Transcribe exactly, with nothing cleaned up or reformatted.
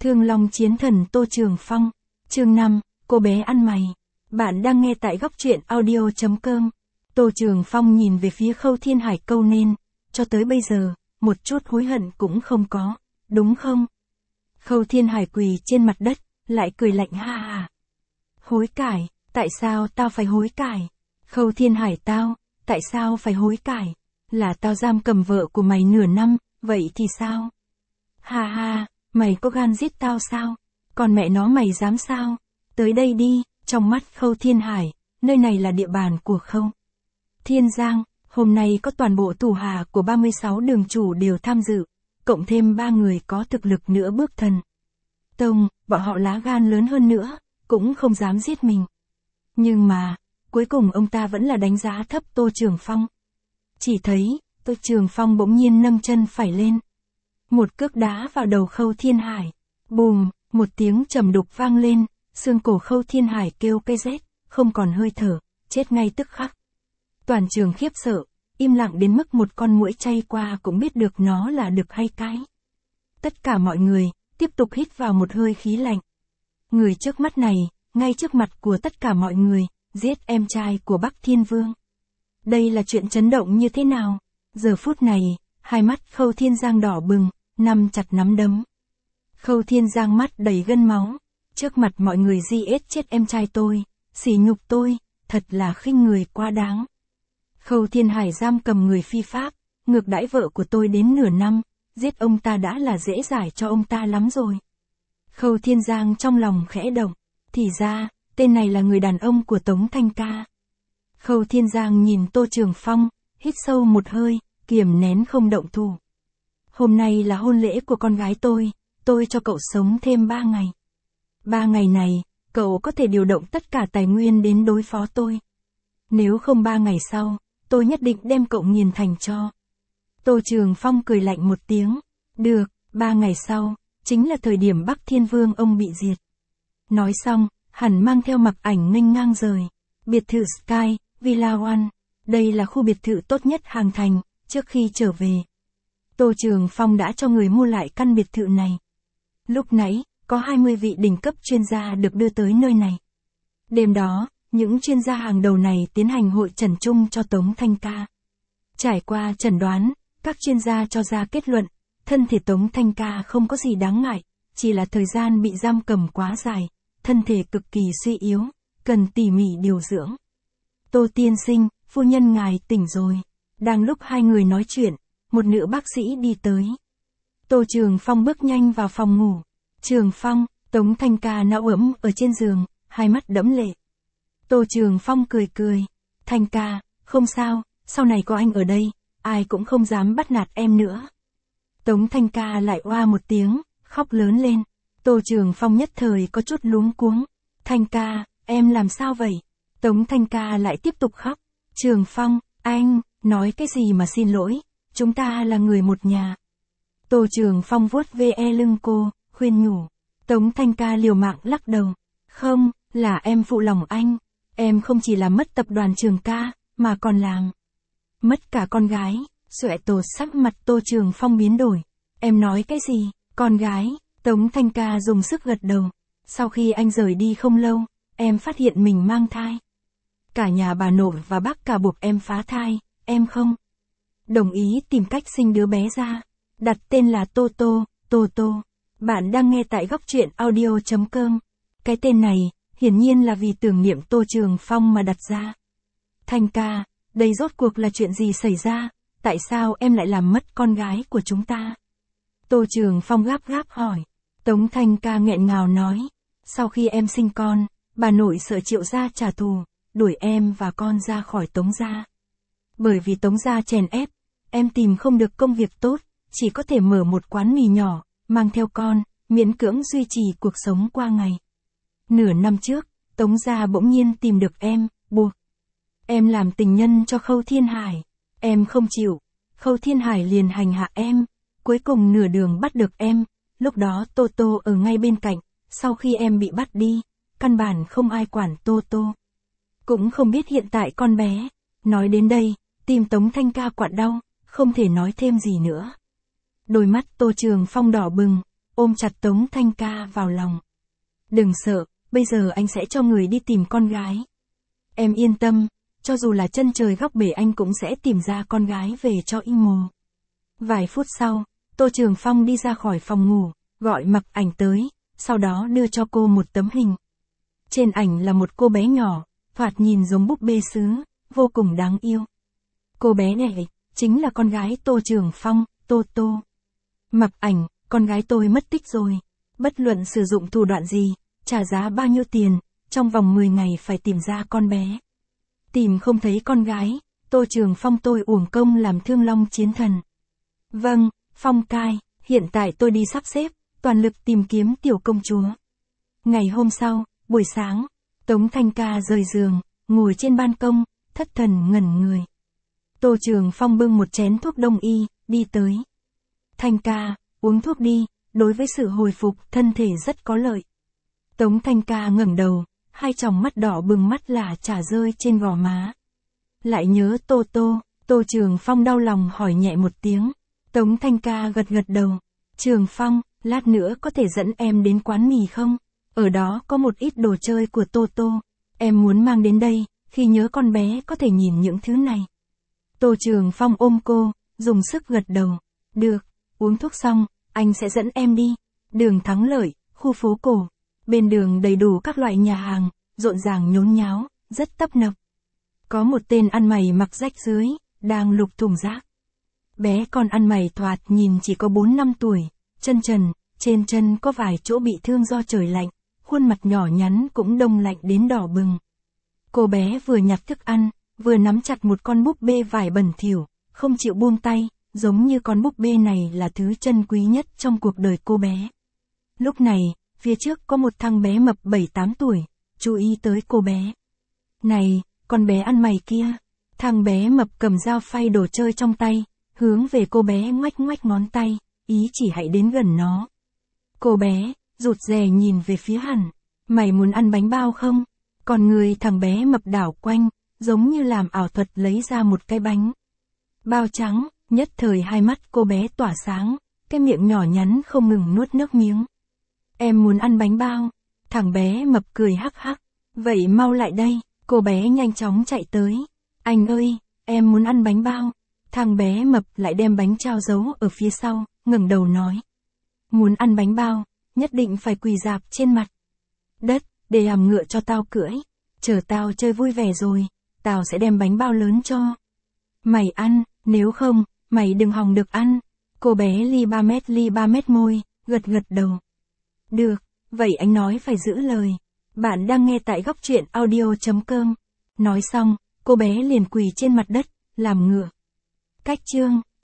Thương Long Chiến Thần Tô Trường Phong. Chương năm, cô bé ăn mày. Bạn đang nghe tại góc truyện audio chấm com. Tô Trường Phong nhìn về phía Khâu Thiên Hải câu nên, cho tới bây giờ, một chút hối hận cũng không có, đúng không? Khâu Thiên Hải quỳ trên mặt đất, lại cười lạnh ha ha. Hối cải, tại sao tao phải hối cải? Khâu Thiên Hải tao, tại sao phải hối cải? Là tao giam cầm vợ của mày nửa năm, vậy thì sao? Ha ha, mày có gan giết tao sao? Còn mẹ nó mày dám sao? Tới đây đi, trong mắt Khâu Thiên Hải, nơi này là địa bàn của Khâu Thiên Giang, hôm nay có toàn bộ thủ hạ của ba mươi sáu đường chủ đều tham dự, cộng thêm ba người có thực lực nữa bước thần tông, bọn họ lá gan lớn hơn nữa, cũng không dám giết mình. Nhưng mà, cuối cùng ông ta vẫn là đánh giá thấp Tô Trường Phong. Chỉ thấy, Tô Trường Phong bỗng nhiên nâng chân phải lên. Một cước đá vào đầu Khâu Thiên Hải. Bùm, một tiếng trầm đục vang lên, xương cổ Khâu Thiên Hải kêu cây rét, không còn hơi thở, chết ngay tức khắc. Toàn trường khiếp sợ, im lặng đến mức một con muỗi chay qua cũng biết được nó là đực hay cái. Tất cả mọi người, tiếp tục hít vào một hơi khí lạnh. Người trước mắt này, ngay trước mặt của tất cả mọi người, giết em trai của Bắc Thiên Vương. Đây là chuyện chấn động như thế nào? Giờ phút này, hai mắt Khâu Thiên Giang đỏ bừng, nắm chặt nắm đấm. Khâu Thiên Giang mắt đầy gân máu, trước mặt mọi người giết chết em trai tôi, sỉ nhục tôi, thật là khinh người quá đáng. Khâu Thiên Hải giam cầm người phi pháp, ngược đãi vợ của tôi đến nửa năm, giết ông ta đã là dễ dãi cho ông ta lắm rồi. Khâu Thiên Giang trong lòng khẽ động, thì ra, tên này là người đàn ông của Tống Thanh Ca. Khâu Thiên Giang nhìn Tô Trường Phong, hít sâu một hơi, kiềm nén không động thủ. Hôm nay là hôn lễ của con gái tôi, tôi cho cậu sống thêm ba ngày. Ba ngày này, cậu có thể điều động tất cả tài nguyên đến đối phó tôi. Nếu không ba ngày sau, tôi nhất định đem cậu nghiền thành tro. Tô Trường Phong cười lạnh một tiếng. Được, ba ngày sau, chính là thời điểm Bắc Thiên Vương ông bị diệt. Nói xong, hắn mang theo Mặc Ảnh nghênh ngang rời. Biệt thự Sky, Villa One. Đây là khu biệt thự tốt nhất Hàng Thành, trước khi trở về. Tô Trường Phong đã cho người mua lại căn biệt thự này. Lúc nãy, có hai mươi vị đỉnh cấp chuyên gia được đưa tới nơi này. Đêm đó, những chuyên gia hàng đầu này tiến hành hội chẩn chung cho Tống Thanh Ca. Trải qua chẩn đoán, các chuyên gia cho ra kết luận, thân thể Tống Thanh Ca không có gì đáng ngại, chỉ là thời gian bị giam cầm quá dài, thân thể cực kỳ suy yếu, cần tỉ mỉ điều dưỡng. Tô tiên sinh, phu nhân ngài tỉnh rồi. Đang lúc hai người nói chuyện, một nữ bác sĩ đi tới. Tô Trường Phong bước nhanh vào phòng ngủ. Trường Phong, Tống Thanh Ca não ấm ở trên giường, hai mắt đẫm lệ. Tô Trường Phong cười cười. Thanh Ca, không sao, sau này có anh ở đây, ai cũng không dám bắt nạt em nữa. Tống Thanh Ca lại oa một tiếng, khóc lớn lên. Tô Trường Phong nhất thời có chút luống cuống. Thanh Ca, em làm sao vậy? Tống Thanh Ca lại tiếp tục khóc. Trường Phong, anh, nói cái gì mà xin lỗi, chúng ta là người một nhà. Tô Trường Phong vuốt ve lưng cô, khuyên nhủ. Tống Thanh Ca liều mạng lắc đầu. Không, là em phụ lòng anh. Em không chỉ làm mất tập đoàn Trường Ca, mà còn làm mất cả con gái. Xuệ tổ sắc mặt Tô Trường Phong biến đổi. Em nói cái gì, con gái? Tống Thanh Ca dùng sức gật đầu. Sau khi anh rời đi không lâu, em phát hiện mình mang thai. Cả nhà bà nội và bác cả buộc em phá thai, em không đồng ý tìm cách sinh đứa bé ra. Đặt tên là Tô Tô, Tô Tô. Bạn đang nghe tại góc truyện audio chấm com. Cái tên này, hiển nhiên là vì tưởng niệm Tô Trường Phong mà đặt ra. Thanh Ca, đây rốt cuộc là chuyện gì xảy ra? Tại sao em lại làm mất con gái của chúng ta? Tô Trường Phong gáp gáp hỏi. Tống Thanh Ca nghẹn ngào nói. Sau khi em sinh con, bà nội sợ Triệu gia trả thù, đuổi em và con ra khỏi Tống gia. Bởi vì Tống gia chèn ép, em tìm không được công việc tốt, chỉ có thể mở một quán mì nhỏ, mang theo con, miễn cưỡng duy trì cuộc sống qua ngày. Nửa năm trước, Tống gia bỗng nhiên tìm được em, buộc em làm tình nhân cho Khâu Thiên Hải. Em không chịu, Khâu Thiên Hải liền hành hạ em, cuối cùng nửa đường bắt được em, lúc đó Tô Tô ở ngay bên cạnh, sau khi em bị bắt đi, căn bản không ai quản Tô Tô. Cũng không biết hiện tại con bé. Nói đến đây, tim Tống Thanh Ca quặn đau, không thể nói thêm gì nữa. Đôi mắt Tô Trường Phong đỏ bừng, ôm chặt Tống Thanh Ca vào lòng. Đừng sợ, bây giờ anh sẽ cho người đi tìm con gái. Em yên tâm, cho dù là chân trời góc bể anh cũng sẽ tìm ra con gái về cho Y Mồ. Vài phút sau, Tô Trường Phong đi ra khỏi phòng ngủ, gọi Mặc Ảnh tới, sau đó đưa cho cô một tấm hình. Trên ảnh là một cô bé nhỏ, thoạt nhìn giống búp bê sứ, vô cùng đáng yêu. Cô bé này, chính là con gái Tô Trường Phong, Tô Tô. Mặc Ảnh, con gái tôi mất tích rồi. Bất luận sử dụng thủ đoạn gì, trả giá bao nhiêu tiền, trong vòng mười ngày phải tìm ra con bé. Tìm không thấy con gái, Tô Trường Phong tôi uổng công làm Thương Long chiến thần. Vâng, Phong cai, hiện tại tôi đi sắp xếp, toàn lực tìm kiếm tiểu công chúa. Ngày hôm sau, buổi sáng, Tống Thanh Ca rời giường, ngồi trên ban công, thất thần ngẩn người. Tô Trường Phong bưng một chén thuốc đông y, đi tới. Thanh Ca, uống thuốc đi, đối với sự hồi phục thân thể rất có lợi. Tống Thanh Ca ngẩng đầu, hai tròng mắt đỏ bừng mắt lả chả rơi trên gò má. Lại nhớ Tô Tô, Tô Trường Phong đau lòng hỏi nhẹ một tiếng. Tống Thanh Ca gật gật đầu. Trường Phong, lát nữa có thể dẫn em đến quán mì không? Ở đó có một ít đồ chơi của Tô Tô. Em muốn mang đến đây, khi nhớ con bé có thể nhìn những thứ này. Tô Trường Phong ôm cô, dùng sức gật đầu. Được, uống thuốc xong, anh sẽ dẫn em đi. Đường Thắng Lợi, khu phố cổ. Bên đường đầy đủ các loại nhà hàng, rộn ràng nhốn nháo, rất tấp nập. Có một tên ăn mày mặc rách rưới, đang lục thùng rác. Bé con ăn mày thoạt nhìn chỉ có bốn năm tuổi, chân trần, trên chân có vài chỗ bị thương do trời lạnh, khuôn mặt nhỏ nhắn cũng đông lạnh đến đỏ bừng. Cô bé vừa nhặt thức ăn, vừa nắm chặt một con búp bê vải bẩn thỉu, không chịu buông tay, giống như con búp bê này là thứ chân quý nhất trong cuộc đời cô bé. Lúc này, phía trước có một thằng bé mập bảy tám tuổi, chú ý tới cô bé. Này, con bé ăn mày kia. Thằng bé mập cầm dao phay đồ chơi trong tay, hướng về cô bé ngoách ngoách ngón tay, ý chỉ hãy đến gần nó. Cô bé, rụt rè nhìn về phía hắn. Mày muốn ăn bánh bao không? Còn người thằng bé mập đảo quanh, giống như làm ảo thuật lấy ra một cái bánh bao trắng, nhất thời hai mắt cô bé tỏa sáng, cái miệng nhỏ nhắn không ngừng nuốt nước miếng. Em muốn ăn bánh bao. Thằng bé mập cười hắc hắc. Vậy mau lại đây. Cô bé nhanh chóng chạy tới. Anh ơi, em muốn ăn bánh bao. Thằng bé mập lại đem bánh trao giấu ở phía sau, ngẩng đầu nói. Muốn ăn bánh bao, nhất định phải quỳ rạp trên mặt đất, để hàm ngựa cho tao cưỡi. Chờ tao chơi vui vẻ rồi, tao sẽ đem bánh bao lớn cho mày ăn, nếu không, mày đừng hòng được ăn. Cô bé ly ba mét ly ba mét môi, gật gật đầu. Được, vậy anh nói phải giữ lời. Bạn đang nghe tại góc truyện audio chấm com. Nói xong, cô bé liền quỳ trên mặt đất, làm ngựa. Cách chương